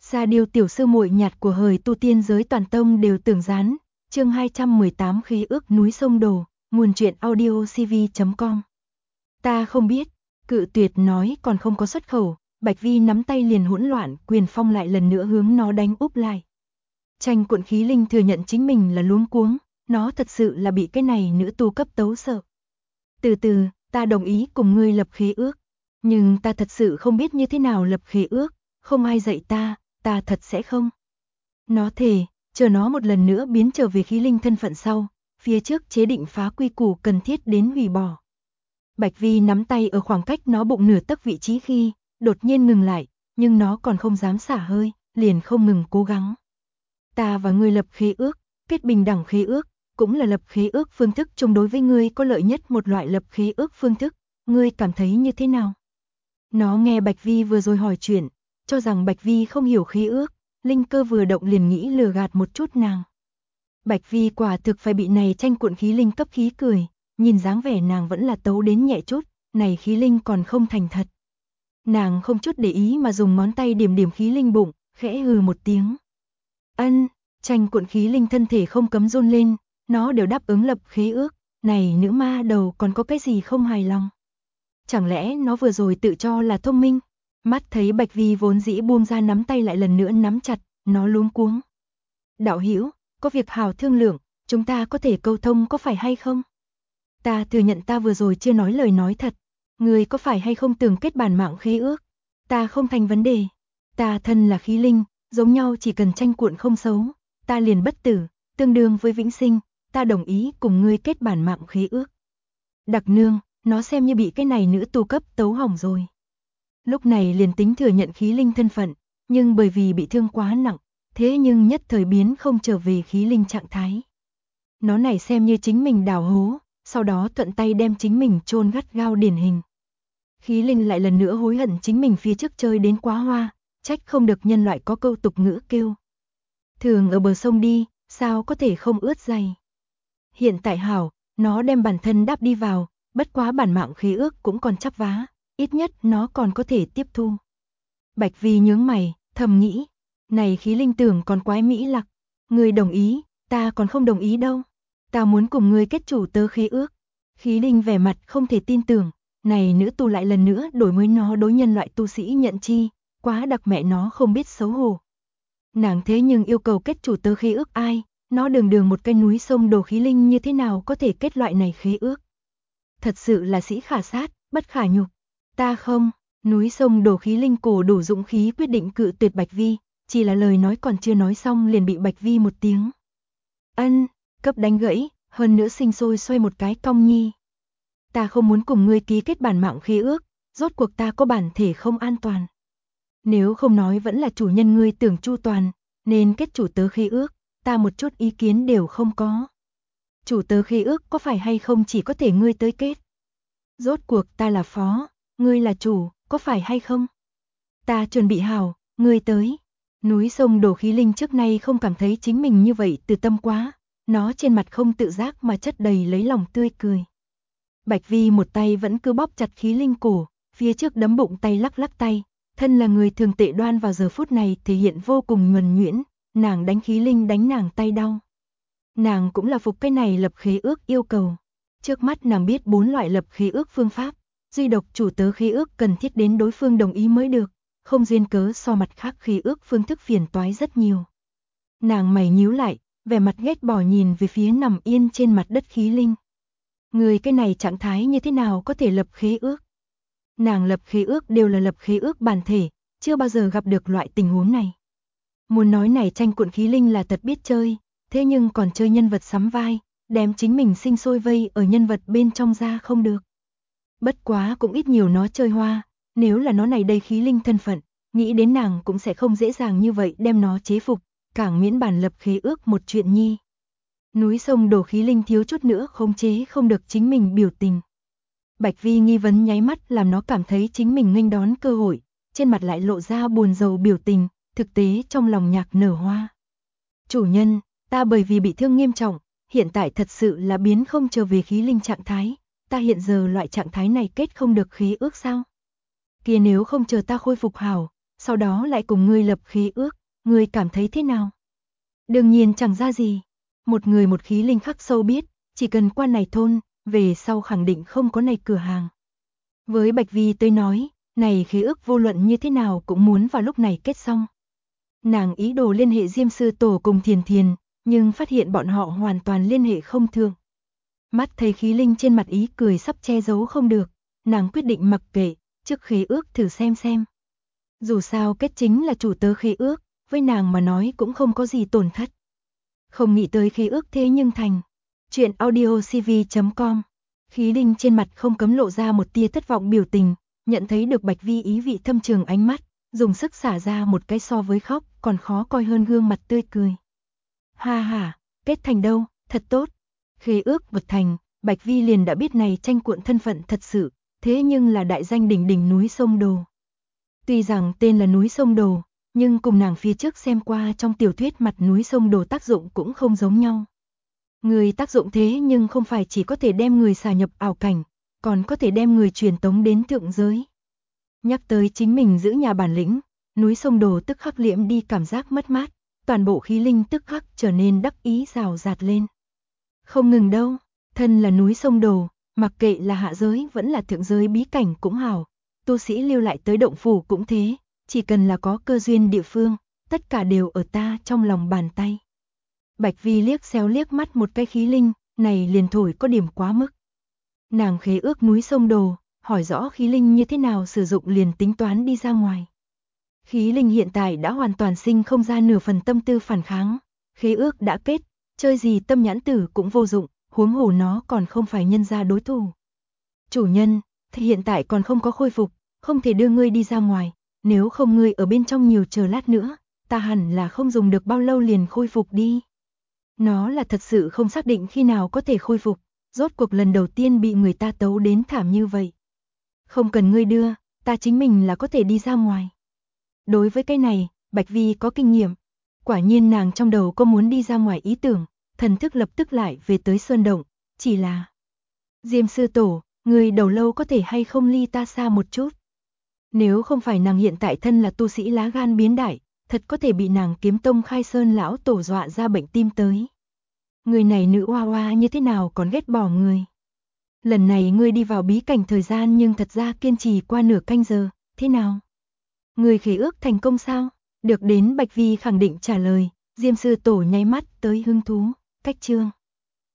Sa Điêu tiểu sư muội nhạt của hời tu tiên giới toàn tông đều tưởng gián. Chương 218 khí ước núi sông đổ, nguồn truyện audiocv.com. Ta không biết, cự tuyệt nói còn không có xuất khẩu, Bạch Vi nắm tay liền hỗn loạn, quyền phong lại lần nữa hướng nó đánh úp lại. Tranh cuộn khí linh thừa nhận chính mình là luống cuống, nó thật sự là bị cái này nữ tu cấp tấu sợ. Từ từ, ta đồng ý cùng ngươi lập khế ước, nhưng ta thật sự không biết như thế nào lập khế ước, không ai dạy ta thật sẽ không. Nó thề, chờ nó một lần nữa biến trở về khí linh thân phận sau, phía trước chế định phá quy củ cần thiết đến hủy bỏ. Bạch Vi nắm tay ở khoảng cách nó bụng nửa tấc vị trí khi, đột nhiên ngừng lại, nhưng nó còn không dám xả hơi, liền không ngừng cố gắng. Ta và ngươi lập khế ước, kết bình đẳng khế ước, cũng là lập khế ước phương thức chung đối với ngươi có lợi nhất một loại lập khế ước phương thức, ngươi cảm thấy như thế nào? Nó nghe Bạch Vi vừa rồi hỏi chuyện, cho rằng Bạch Vi không hiểu khế ước, linh cơ vừa động liền nghĩ lừa gạt một chút nàng. Bạch Vi quả thực phải bị này tranh cuộn khí linh cấp khí cười, nhìn dáng vẻ nàng vẫn là tấu đến nhẹ chút, này khí linh còn không thành thật. Nàng không chút để ý mà dùng ngón tay điểm điểm khí linh bụng, khẽ hừ một tiếng. Ân, tranh cuộn khí linh thân thể không cấm run lên, nó đều đáp ứng lập khế ước, này nữ ma đầu còn có cái gì không hài lòng. Chẳng lẽ nó vừa rồi tự cho là thông minh? Mắt thấy Bạch Vi vốn dĩ buông ra nắm tay lại lần nữa nắm chặt, nó luống cuống. Đạo hữu, có việc hào thương lượng, chúng ta có thể câu thông có phải hay không? Ta thừa nhận ta vừa rồi chưa nói lời nói thật, người có phải hay không tưởng kết bản mạng khế ước? Ta không thành vấn đề, ta thân là khí linh, giống nhau chỉ cần tranh cuộn không xấu, ta liền bất tử, tương đương với vĩnh sinh, ta đồng ý cùng ngươi kết bản mạng khế ước. Đặc nương, nó xem như bị cái này nữ tu cấp tấu hỏng rồi. Lúc này liền tính thừa nhận khí linh thân phận, nhưng bởi vì bị thương quá nặng, thế nhưng nhất thời biến không trở về khí linh trạng thái. Nó này xem như chính mình đào hố, sau đó thuận tay đem chính mình chôn gắt gao điển hình. Khí linh lại lần nữa hối hận chính mình phía trước chơi đến quá hoa, trách không được nhân loại có câu tục ngữ kêu. Thường ở bờ sông đi, sao có thể không ướt giày. Hiện tại hảo, nó đem bản thân đáp đi vào, bất quá bản mạng khế ước cũng còn chắp vá, ít nhất nó còn có thể tiếp thu. Bạch Vi nhướng mày, thầm nghĩ, này khí linh tưởng còn quái mỹ lặc, ngươi đồng ý, ta còn không đồng ý đâu. Ta muốn cùng ngươi kết chủ tớ khế ước. Khí linh vẻ mặt không thể tin tưởng, này nữ tu lại lần nữa đổi mới nó đối nhân loại tu sĩ nhận chi, quá đặc mẹ nó không biết xấu hổ. Nàng thế nhưng yêu cầu kết chủ tớ khế ước ai, nó đường một cái núi sông đồ khí linh như thế nào có thể kết loại này khế ước. Thật sự là sĩ khả sát, bất khả nhục. Ta không, núi sông đồ khí linh cổ đủ dũng khí quyết định cự tuyệt Bạch Vi, chỉ là lời nói còn chưa nói xong liền bị Bạch Vi một tiếng ân cấp đánh gãy, hơn nữa sinh sôi xoay một cái cong nhi. Ta không muốn cùng ngươi ký kết bản mạng khế ước, rốt cuộc ta có bản thể không an toàn. Nếu không nói vẫn là chủ nhân ngươi tưởng chu toàn, nên kết chủ tớ khế ước, ta một chút ý kiến đều không có. Chủ tớ khế ước có phải hay không chỉ có thể ngươi tới kết. Rốt cuộc ta là phó, ngươi là chủ, có phải hay không? Ta chuẩn bị hảo, ngươi tới. Núi sông đồ khí linh trước nay không cảm thấy chính mình như vậy từ tâm quá, nó trên mặt không tự giác mà chất đầy lấy lòng tươi cười. Bạch Vi một tay vẫn cứ bóp chặt khí linh cổ, phía trước đấm bụng tay lắc lắc tay, thân là người thường tệ đoan vào giờ phút này thể hiện vô cùng nhuần nhuyễn, nàng đánh khí linh đánh nàng tay đau. Nàng cũng là phục cái này lập khế ước yêu cầu. Trước mắt nàng biết 4 loại lập khế ước phương pháp, duy độc chủ tớ khế ước cần thiết đến đối phương đồng ý mới được, không duyên cớ so mặt khác khế ước phương thức phiền toái rất nhiều. Nàng mày nhíu lại, vẻ mặt ghét bỏ nhìn về phía nằm yên trên mặt đất khí linh. Người cái này trạng thái như thế nào có thể lập khế ước? Nàng lập khế ước đều là lập khế ước bản thể, chưa bao giờ gặp được loại tình huống này. Muốn nói này tranh cuộn khí linh là thật biết chơi, thế nhưng còn chơi nhân vật sắm vai, đem chính mình sinh sôi vây ở nhân vật bên trong ra không được. Bất quá cũng ít nhiều nó chơi hoa, nếu là nó này đây khí linh thân phận, nghĩ đến nàng cũng sẽ không dễ dàng như vậy đem nó chế phục, càng miễn bản lập khế ước một chuyện nhi. Núi sông đổ khí linh thiếu chút nữa khống chế không được chính mình biểu tình. Bạch Vi nghi vấn nháy mắt làm nó cảm thấy chính mình nghênh đón cơ hội, trên mặt lại lộ ra buồn rầu biểu tình, thực tế trong lòng nhạc nở hoa. Chủ nhân, ta bởi vì bị thương nghiêm trọng, hiện tại thật sự là biến không trở về khí linh trạng thái, ta hiện giờ loại trạng thái này kết không được khế ước sao? Kia nếu không chờ ta khôi phục hảo, sau đó lại cùng ngươi lập khế ước, Ngươi cảm thấy thế nào? Đương nhiên chẳng ra gì. Một người một khí linh khắc sâu biết, chỉ cần qua này thôn, về sau khẳng định không có này cửa hàng. Với Bạch Vi tới nói, này khế ước vô luận như thế nào cũng muốn vào lúc này kết xong. Nàng ý đồ liên hệ Diêm Sư Tổ cùng Thiền Thiền, nhưng phát hiện bọn họ hoàn toàn liên hệ không thường. Mắt thấy khí linh trên mặt ý cười sắp che giấu không được, nàng quyết định mặc kệ, trước khế ước thử xem. Dù sao kết chính là chủ tớ khế ước, với nàng mà nói cũng không có gì tổn thất. Không nghĩ tới khế ước thế nhưng thành. Chuyện audiocv.com. Khí linh trên mặt không cấm lộ ra một tia thất vọng biểu tình, nhận thấy được Bạch Vi ý vị thâm trường ánh mắt, dùng sức xả ra một cái so với khóc còn khó coi hơn gương mặt tươi cười. Ha ha, kết thành đâu, thật tốt. Khế ước vật thành, Bạch Vi liền đã biết này tranh cuộn thân phận thật sự, thế nhưng là đại danh đỉnh đỉnh núi sông Đồ. Tuy rằng tên là núi sông Đồ, nhưng cùng nàng phía trước xem qua trong tiểu thuyết mặt núi sông Đồ tác dụng cũng không giống nhau. Người tác dụng thế nhưng không phải chỉ có thể đem người xả nhập ảo cảnh, còn có thể đem người truyền tống đến thượng giới. Nhắc tới chính mình giữ nhà bản lĩnh, núi sông Đồ tức khắc liễm đi cảm giác mất mát, toàn bộ khí linh tức khắc trở nên đắc ý rào rạt lên. Không ngừng đâu, thân là núi sông Đồ, mặc kệ là hạ giới vẫn là thượng giới bí cảnh cũng hảo, tu sĩ lưu lại tới động phủ cũng thế, chỉ cần là có cơ duyên địa phương, tất cả đều ở ta trong lòng bàn tay. Bạch Vi liếc xéo liếc mắt một cái khí linh, này liền thổi có điểm quá mức. Nàng khế ước núi sông Đồ, hỏi rõ khí linh như thế nào sử dụng liền tính toán đi ra ngoài. Khí linh hiện tại đã hoàn toàn sinh không ra nửa phần tâm tư phản kháng, khế ước đã kết, chơi gì tâm nhãn tử cũng vô dụng, huống hồ nó còn không phải nhân gia đối thủ. Chủ nhân, thì hiện tại còn không có khôi phục, không thể đưa ngươi đi ra ngoài, nếu không ngươi ở bên trong nhiều chờ lát nữa, ta hẳn là không dùng được bao lâu liền khôi phục đi. Nó là thật sự không xác định khi nào có thể khôi phục, rốt cuộc lần đầu tiên bị người ta tấu đến thảm như vậy. Không cần ngươi đưa, ta chính mình là có thể đi ra ngoài. Đối với cái này, Bạch Vi có kinh nghiệm. Quả nhiên nàng trong đầu có muốn đi ra ngoài ý tưởng, thần thức lập tức lại về tới sơn động, chỉ là Diêm Sư Tổ, người đầu lâu có thể hay không ly ta xa một chút. Nếu không phải nàng hiện tại thân là tu sĩ lá gan biến đại, thật có thể bị nàng Kiếm Tông Khai Sơn lão tổ dọa ra bệnh tim tới. Người này nữ oa oa như thế nào còn ghét bỏ người. Lần này ngươi đi vào bí cảnh thời gian nhưng thật ra kiên trì qua nửa canh giờ, thế nào? Người khế ước thành công sao? Được đến Bạch Vi khẳng định trả lời, Diêm Sư Tổ nháy mắt tới hứng thú, cách chương.